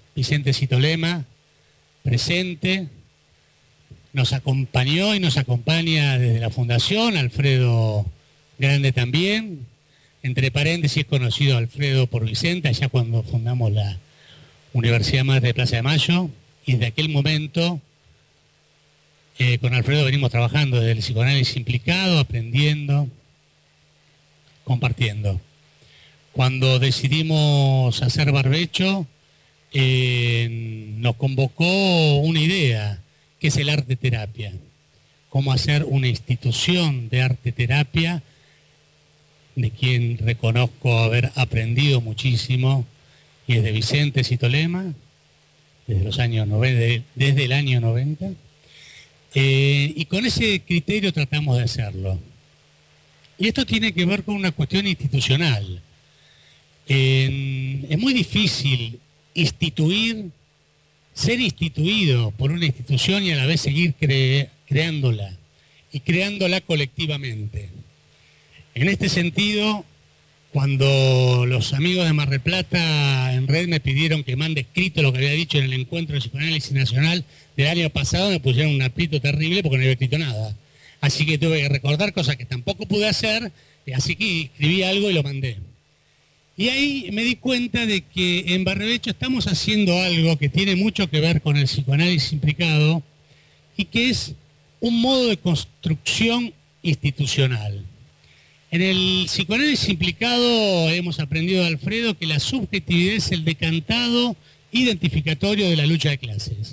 Vicente Citolema, presente, nos acompañó y nos acompaña desde la Fundación, Alfredo Grande también, entre paréntesis conocido Alfredo por Vicente, allá cuando fundamos la Universidad Madre de Plaza de Mayo, y desde aquel momento eh, con Alfredo venimos trabajando desde el psicoanálisis implicado, aprendiendo, compartiendo. Cuando decidimos hacer Barbecho, eh, nos convocó una idea, que es el arte terapia. Cómo hacer una institución de arte terapia, de quien reconozco haber aprendido muchísimo, y es de Vicente Citolema, desde los años noventa, desde el año noventa, eh, y con ese criterio tratamos de hacerlo. Y esto tiene que ver con una cuestión institucional. Eh, es muy difícil instituir, ser instituido por una institución y a la vez seguir cre- creándola, y creándola colectivamente. En este sentido, cuando los amigos de Mar del Plata en red me pidieron que mande escrito lo que había dicho en el encuentro de psicoanálisis nacional del año pasado, me pusieron un aprieto terrible porque no había escrito nada. Así que tuve que recordar cosas que tampoco pude hacer, así que escribí algo y lo mandé. Y ahí me di cuenta de que en Barbecho estamos haciendo algo que tiene mucho que ver con el psicoanálisis implicado y que es un modo de construcción institucional. En el psicoanálisis implicado hemos aprendido de Alfredo que la subjetividad es el decantado identificatorio de la lucha de clases.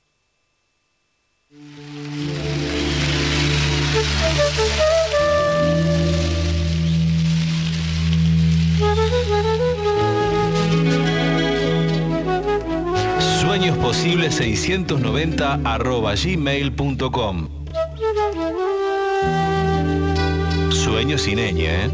Sueños posibles seiscientos noventa arroba gmail punto com. Sueños sin ñ, ¿eh?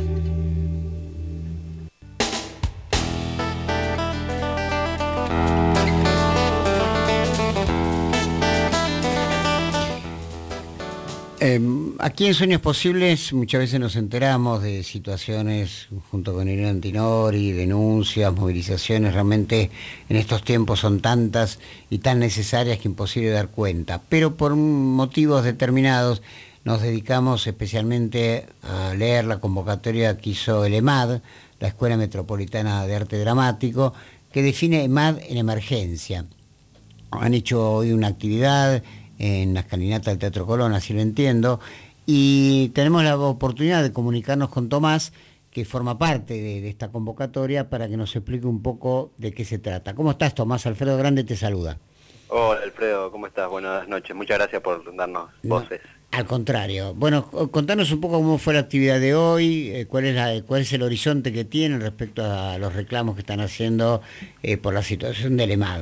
Eh, aquí en Sueños Posibles muchas veces nos enteramos de situaciones junto con Irene Antinori, denuncias, movilizaciones, realmente en estos tiempos son tantas y tan necesarias que imposible dar cuenta, pero por motivos determinados nos dedicamos especialmente a leer la convocatoria que hizo el EMAD, la Escuela Metropolitana de Arte Dramático, que define EMAD en emergencia. Han hecho hoy una actividad en la escalinata del Teatro Colón, así lo entiendo, y tenemos la oportunidad de comunicarnos con Tomás, que forma parte de, de esta convocatoria, para que nos explique un poco de qué se trata. ¿Cómo estás, Tomás? Alfredo Grande te saluda. Hola, Alfredo, ¿cómo estás? Buenas noches, muchas gracias por darnos voces. No, al contrario. Bueno, contanos un poco cómo fue la actividad de hoy, eh, cuál es la, cuál es el horizonte que tienen respecto a los reclamos que están haciendo eh, por la situación del EMAD.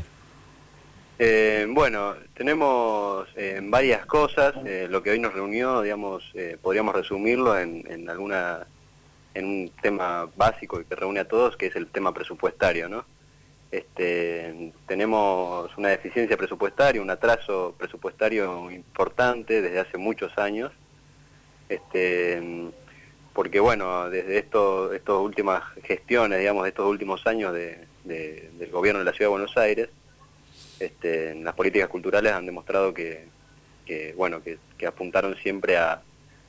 Eh, bueno, tenemos eh, varias cosas. Eh, lo que hoy nos reunió, digamos, eh, podríamos resumirlo en, en alguna, en un tema básico que reúne a todos, que es el tema presupuestario, ¿no? Este, tenemos una deficiencia presupuestaria, un atraso presupuestario importante desde hace muchos años, este, porque bueno, desde esto, estas últimas gestiones, digamos, de estos últimos años de, de, del gobierno de la Ciudad de Buenos Aires, este, las políticas culturales han demostrado que, que bueno, que, que apuntaron siempre a,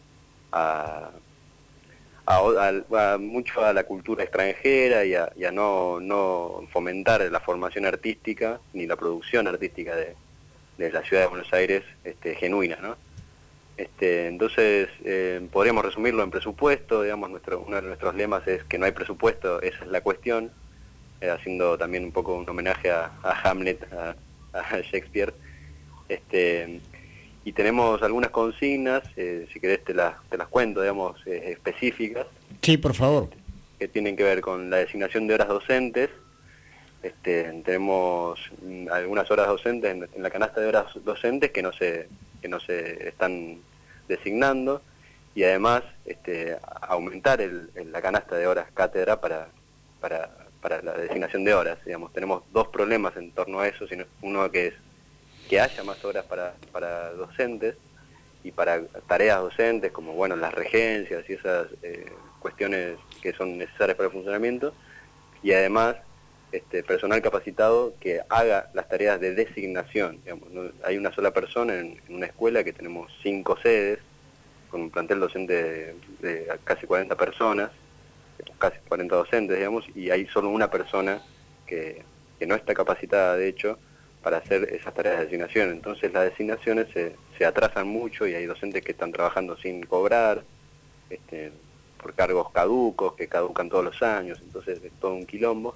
a A, a, a mucho a la cultura extranjera y a, y a no, no fomentar la formación artística ni la producción artística de, de la Ciudad de Buenos Aires este, genuina, ¿no? Este, entonces, eh, podríamos resumirlo en presupuesto, digamos, nuestro, uno de nuestros lemas es que no hay presupuesto, esa es la cuestión, eh, haciendo también un poco un homenaje a, a Hamlet, a, a Shakespeare, este... Y tenemos algunas consignas, eh, si querés te las, te las cuento, digamos, eh, específicas. Sí, por favor. Que tienen que ver con la designación de horas docentes. Este, tenemos mm, algunas horas docentes en, en la canasta de horas docentes que no se, que no se están designando. Y además este, aumentar el, el, la canasta de horas cátedra para, para, para la designación de horas. Digamos, tenemos dos problemas en torno a eso, sino uno que es que haya más horas para, para docentes y para tareas docentes como bueno las regencias y esas eh, cuestiones que son necesarias para el funcionamiento, y además este, personal capacitado que haga las tareas de designación. Digamos, ¿no? Hay una sola persona en, en una escuela que tenemos cinco sedes, con un plantel docente de, de casi cuarenta personas, casi cuarenta docentes, digamos, y hay solo una persona que, que no está capacitada, de hecho, para hacer esas tareas de designación. Entonces las designaciones se, se atrasan mucho y hay docentes que están trabajando sin cobrar, este, por cargos caducos, que caducan todos los años, entonces es todo un quilombo.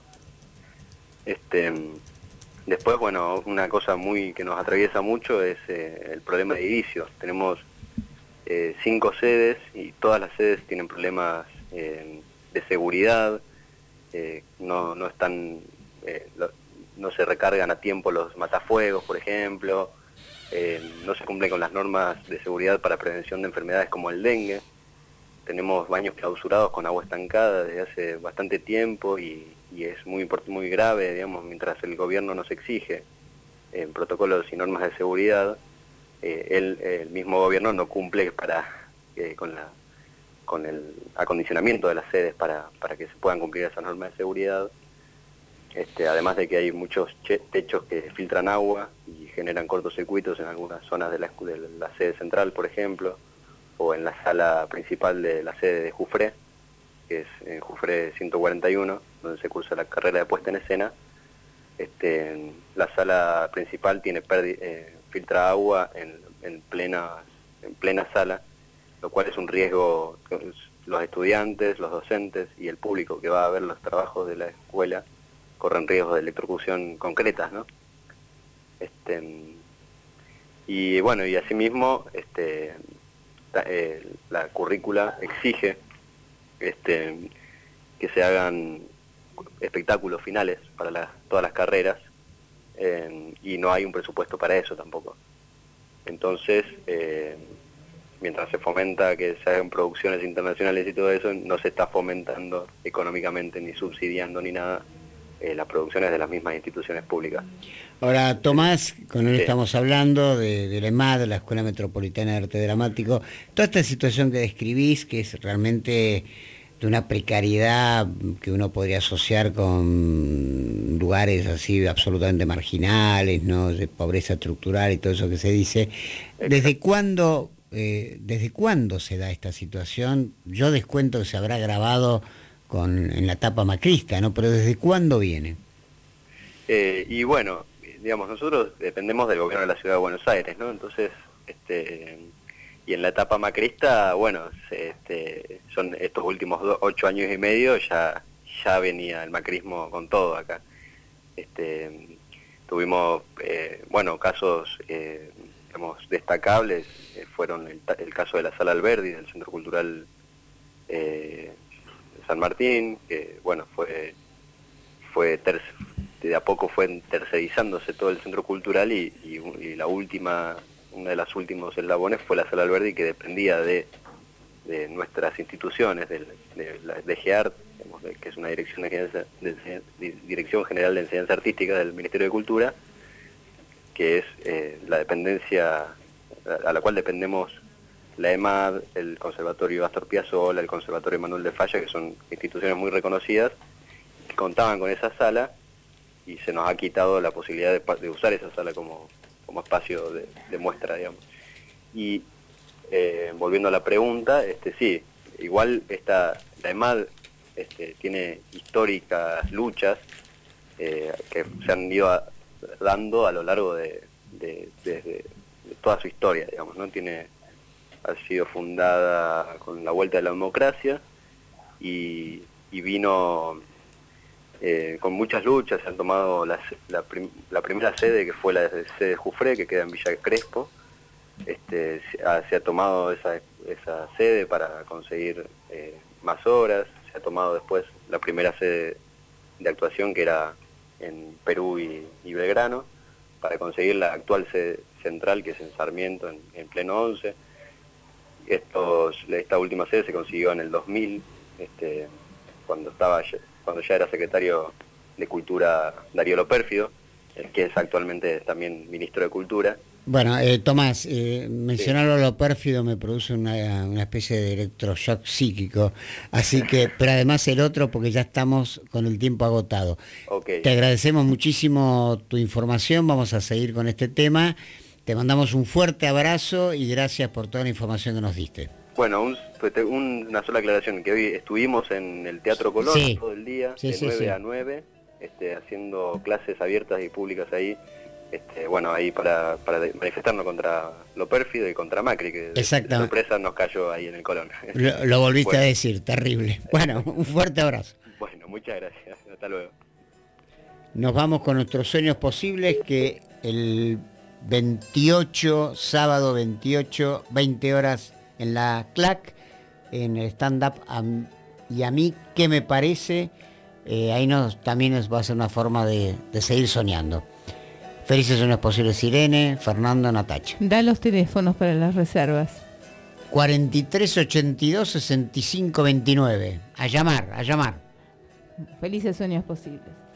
Este, después, bueno, una cosa muy que nos atraviesa mucho es eh, el problema de edilicio. Tenemos eh, cinco sedes y todas las sedes tienen problemas eh, de seguridad, eh, no, no están, eh, lo, no se recargan a tiempo los matafuegos, por ejemplo, eh, no se cumplen con las normas de seguridad para prevención de enfermedades como el dengue. Tenemos baños clausurados con agua estancada desde hace bastante tiempo y, y es muy muy grave, digamos, mientras el gobierno nos exige eh, protocolos y normas de seguridad, eh, el, el mismo gobierno no cumple para eh, con la con el acondicionamiento de las sedes para, para que se puedan cumplir esas normas de seguridad. Este, además de que hay muchos techos que filtran agua y generan cortocircuitos en algunas zonas de la, de la sede central, por ejemplo, o en la sala principal de la sede de Jufré, que es en Jufré ciento cuarenta y uno, donde se cursa la carrera de puesta en escena. Este, la sala principal tiene eh, filtra agua en, en, plena, en plena sala, lo cual es un riesgo. Los estudiantes, los docentes y el público que va a ver los trabajos de la escuela corren riesgos de electrocución concretas, ¿no? Este, y bueno, y asimismo, este, eh, la currícula exige este, que se hagan espectáculos finales para la, todas las carreras, eh, y no hay un presupuesto para eso tampoco. Entonces, eh, mientras se fomenta que se hagan producciones internacionales y todo eso, no se está fomentando económicamente ni subsidiando ni nada eh, las producciones de las mismas instituciones públicas. Ahora, Tomás, con él sí. estamos hablando de, de la EMAD, la Escuela Metropolitana de Arte Dramático, toda esta situación que describís, que es realmente de una precariedad que uno podría asociar con lugares así absolutamente marginales, ¿no?, de pobreza estructural y todo eso que se dice. ¿Desde cuándo, eh, desde cuándo se da esta situación? Yo descuento que se habrá agravado con, en la etapa macrista, ¿no? Pero ¿desde cuándo viene? Eh, y bueno, digamos, nosotros dependemos del gobierno de la Ciudad de Buenos Aires, ¿no? Entonces, este, y en la etapa macrista, bueno, este, son estos últimos do, ocho años y medio, ya, ya venía el macrismo con todo acá. Este, tuvimos, eh, bueno, casos, eh, digamos, destacables, eh, fueron el, el caso de la Sala Alberdi, del Centro Cultural eh, San Martín, que, bueno, fue, fue ter de a poco fue tercerizándose todo el centro cultural y, y, y la última, una de las últimos eslabones fue la Sala Alberdi, que dependía de, de nuestras instituciones, de, de la D G A R T, digamos, de, que es una dirección, de, de, de, Dirección General de Enseñanza Artística del Ministerio de Cultura, que es eh, la dependencia a, a la cual dependemos la EMAD, el Conservatorio Astor Piazzolla, el Conservatorio Manuel de Falla, que son instituciones muy reconocidas, que contaban con esa sala, y se nos ha quitado la posibilidad de, de usar esa sala como, como espacio de, de muestra, digamos. Y eh, volviendo a la pregunta, este sí, igual esta, la EMAD este, tiene históricas luchas eh, que se han ido a, dando a lo largo de, de, de, de, de toda su historia, digamos, ¿no? Tiene, ha sido fundada con la vuelta de la democracia y, y vino... Eh, con muchas luchas. Se han tomado la, la, prim, la primera sede, que fue la de sede de Jufré, que queda en Villa Crespo. Este, se, ha, se ha tomado esa, esa sede para conseguir eh, más horas. Se ha tomado después la primera sede de actuación, que era en Perú y, y Belgrano, para conseguir la actual sede central, que es en Sarmiento, en, en pleno once. Estos, esta última sede se consiguió en el dos mil, este, cuando estaba... cuando ya era secretario de Cultura Darío Lo Pérfido, el que es actualmente también ministro de Cultura. Bueno, eh, Tomás, eh, mencionarlo sí. Lo pérfido me produce una, una especie de electroshock psíquico, así que, pero además el otro porque ya estamos con el tiempo agotado. Okay. Te agradecemos muchísimo tu información, vamos a seguir con este tema, te mandamos un fuerte abrazo y gracias por toda la información que nos diste. Bueno, un, un, una sola aclaración, que hoy estuvimos en el Teatro Colón sí. todo el día, sí, de sí, nueve sí. a nueve, este, haciendo clases abiertas y públicas ahí. Este, bueno, ahí para, para manifestarnos contra lo pérfido y contra Macri, que de sorpresa nos cayó ahí en el Colón. Lo, lo volviste bueno. a decir, terrible. Bueno, un fuerte abrazo. Bueno, muchas gracias. Hasta luego. Nos vamos con nuestros sueños posibles, que el veintiocho, sábado veintiocho, veinte horas en la C L A C, en el stand-up, y a mí, ¿qué me parece? Eh, ahí nos, también nos va a ser una forma de, de seguir soñando. Felices sueños posibles, Irene, Fernando, Natacha. Da los teléfonos para las reservas. cuarenta y tres ochenta y dos sesenta y cinco veintinueve. A llamar, a llamar. Felices sueños posibles.